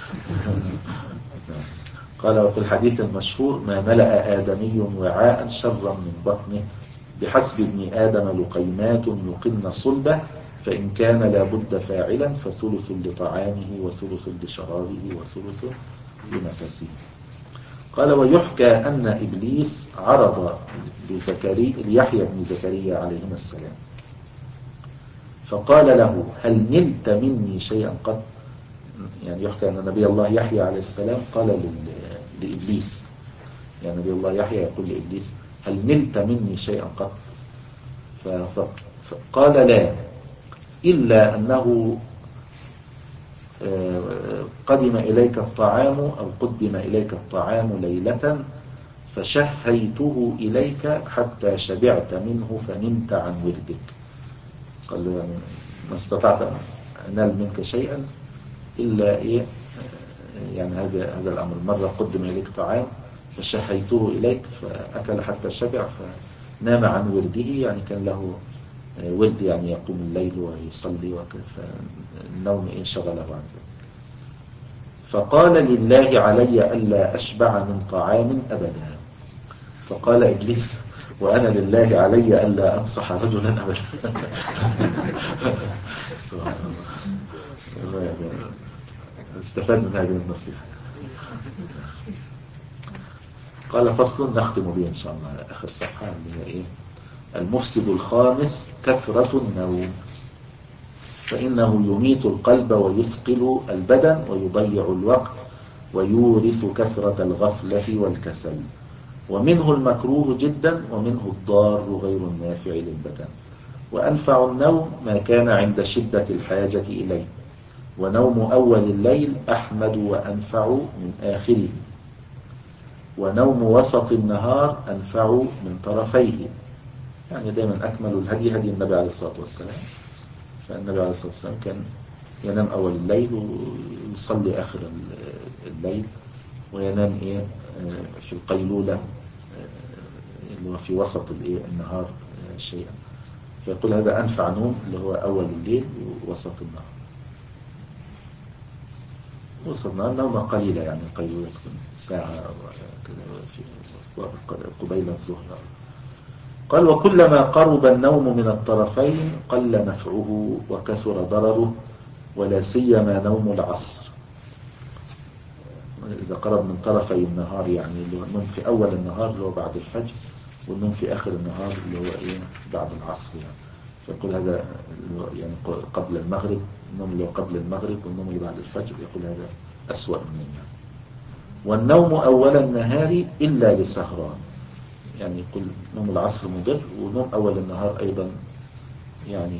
Speaker 2: قال وفي الحديث المشهور: ما ملأ آدمي وعاء شرا من بطنه، بحسب ابن آدم لقيمات يقن صلبه، فإن كان لابد فاعلا فثلث لطعامه وثلث لشرابه وثلث لنفسه. قال ويحكى أن إبليس عرض لزكريا ليحيى بن زكريا عليهما السلام فقال له: هل نلت مني شيئا قط؟ يعني يحكى أن نبي الله يحيى عليه السلام قال لإبليس، يعني نبي الله يحيى يقول لإبليس: هل نلت مني شيئا قط؟ فقال: لا، إلا أنه قدم إليك الطعام أو قدم إليك الطعام ليلة فشهيته إليك حتى شبعت منه فنمت عن وردك. قال له يعني ما استطعت أن أنال منك شيئا إلا إيه يعني هذا هذا الأمر. مرة قدم إليك طعام فشهيته إليك فأكل حتى شبع فنام عن ورده، يعني كان له ورد يعني يقوم الليل ويصلي وكذا، فالنوم إيه شغله عن ذلك. فقال: لله علي ألا أشبع من طعام أبدا. فقال إبليس: وأنا لله علي ألا أنصح رجلا أبدا. سبحان الله، استفاد من هذه النصيحة. قال فصل نختم به إن شاء الله آخر صفحة اللي هي إيه؟ المفسد الخامس كثرة النوم، فإنه يميت القلب ويثقل البدن ويضيع الوقت ويورث كثرة الغفلة والكسل، ومنه المكروه جدا ومنه الضار غير النافع للبدن. وأنفع النوم ما كان عند شدة الحاجة إليه، ونوم أول الليل أحمد وأنفع من آخره، ونوم وسط النهار أنفع من طرفيه. يعني دائما أكمل الهدي هدي النبي عليه الصلاة والسلام، فالنبي عليه الصلاة والسلام كان ينام أول الليل ويصلي آخر الليل، وينام إيه في القيلولة اللي هو في وسط الإيه النهار شيئا، فيقول هذا أنفع نوم اللي هو أول الليل ووسط النهار. وسط النهار نومة قليلة، يعني القيلولة ساعة كده قبيل الظهر. قال وكلما قرب النوم من الطرفين قل نفعه وكثر ضرره، ولا سيما نوم العصر إذا قرب من طرفي النهار، يعني اللي هو النوم في أول النهار اللي هو بعد الفجر، والنوم في آخر النهار اللي هو إيه بعد العصر. يعني فيقول هذا يعني قبل المغرب، النوم اللي هو قبل المغرب والنوم اللي بعد الفجر يقول هذا أسوأ النوم. يعني والنوم أول النهار إلا لسهران، يعني يقول نوم العصر مضر، ونوم أول النهار أيضا يعني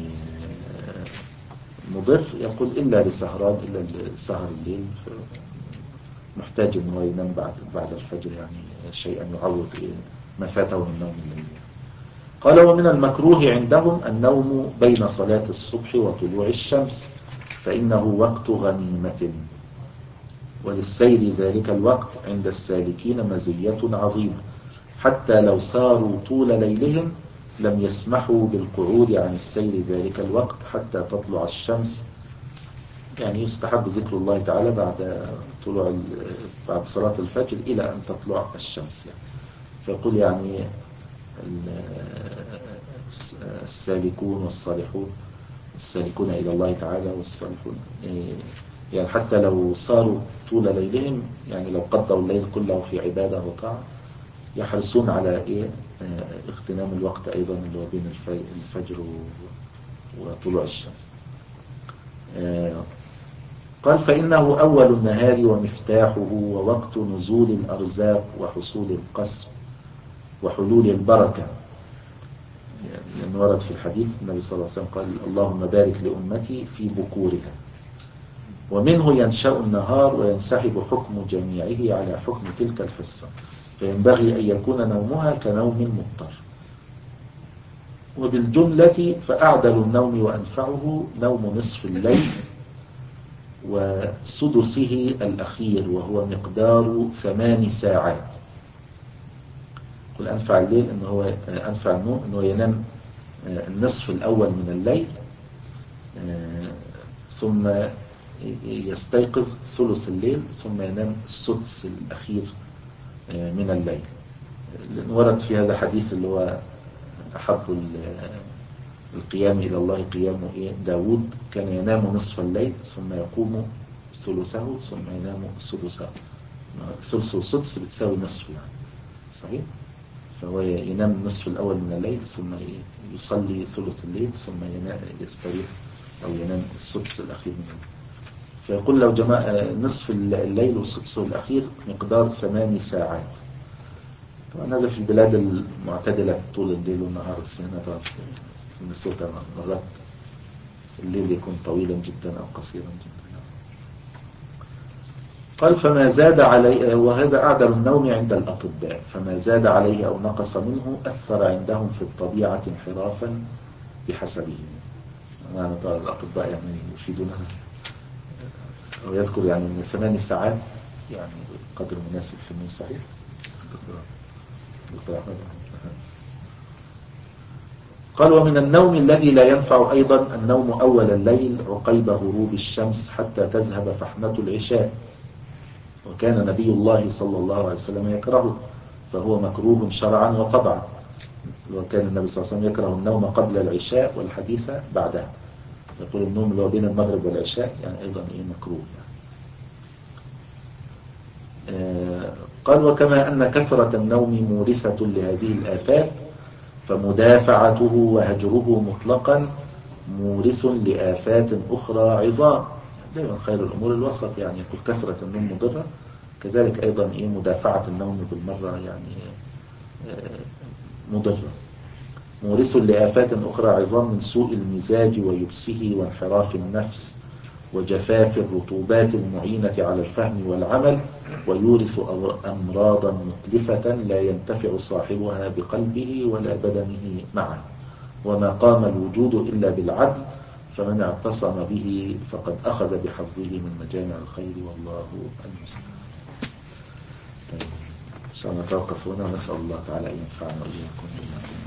Speaker 2: مضر، يقول إلا لسهران، إلا لسهر الليل، محتاج أنه ينام بعد بعد الفجر يعني شيئا يعوض ما فاته من نوم الليل. قال ومن المكروه عندهم النوم بين صلاة الصبح وطلوع الشمس، فإنه وقت غنيمة، وللسير ذلك الوقت عند السالكين مزية عظيمة، حتى لو ساروا طول ليلهم لم يسمحوا بالقعود عن السير ذلك الوقت حتى تطلع الشمس. يعني يستحب ذكر الله تعالى بعد طلوع بعد صلاة الفجر إلى أن تطلع الشمس. يعني فيقول يعني السالكون والصالحون، السالكون إلى الله تعالى والصالحون، يعني حتى لو صاروا طول ليلهم، يعني لو قضوا الليل كله في عبادة وطاعة، يحرصون على إيه اغتنام الوقت أيضا اللي هو بين الفجر وطلوع الشمس. قال فإنه أول النهار ومفتاحه ووقت نزول الأرزاق وحصول القسم وحلول البركة. لأن ورد في الحديث النبي صلى الله عليه وسلم قال اللهم بارك لأمتي في بكورها. ومنه ينشأ النهار وينسحب حكم جميعه على حكم تلك الحصة، فينبغي أن يكون نومها كنوم مضطر. وبالجملة فأعدل النوم وأنفعه نوم نصف الليل وسدسه الأخير وهو مقدار ثمان ساعات. قل أنفع الليل إنه هو أنفع النوم إنه ينام النصف الأول من الليل ثم يستيقظ ثلث الليل ثم ينام السدس الأخير من الليل. ورد في هذا حديث اللي هو أحب القيام إلى الله قيام داود، كان ينام نصف الليل ثم يقوم ثلثه ثم ينام سدسه. ثلث وسدس بتساوي نصف يعني صحيح. فهو ينام النصف الأول من الليل ثم يصلي ثلث الليل ثم يستريح أو ينام السدس الأخير من الليل. فيقول لو جماعة نصف الليل والسدس الأخير مقدار ثماني ساعات. طبعا هذا في البلاد المعتدلة طول الليل والنهار، بس هنا طبعا في مينيسوتا مرات الليل يكون طويلا جدا أو قصيرا جدا. قال فما زاد عليه، وهذا أعدل النوم عند الأطباء، فما زاد عليه أو نقص منه أثر عندهم في الطبيعة انحرافا بحسبه. معنى طبعا الأطباء يعني يفيدوننا ويذكر يعني من ثماني ساعات يعني قدر مناسب في النوم. صحيح دكتور دكتور أحمد. قال ومن النوم الذي لا ينفع أيضا النوم أول الليل عقيب غروب الشمس حتى تذهب فحمة العشاء، وكان نبي الله صلى الله عليه وسلم يكرهه، فهو مكروه شرعا وطبعا. وكان النبي صلى الله عليه وسلم يكره النوم قبل العشاء والحديث بعدها. يقول النوم اللي هو بين المغرب والعشاء يعني أيضا إيه مكروه يعني. آه قال وكما أن كثرة النوم مورثة لهذه الآفات فمدافعته وهجره مطلقا مورث لآفات أخرى عظام. دائما خير الأمور الوسط، يعني يقول كثرة النوم مضرة، كذلك أيضا إيه مدافعة النوم بالمرة يعني مضرة. مورث لآفات أخرى عظام من سوء المزاج ويبسه وانحراف النفس وجفاف الرطوبات المعينة على الفهم والعمل، ويورث أمراضا متلفة لا ينتفع صاحبها بقلبه ولا بدنه معه، وما قام الوجود إلا بالعدل، فمن اعتصم به فقد أخذ بحظه من مجامع الخير والله المستعان. إن شاء الله نتوقف هنا ونسأل الله تعالى أن ينفعنا وإياكم.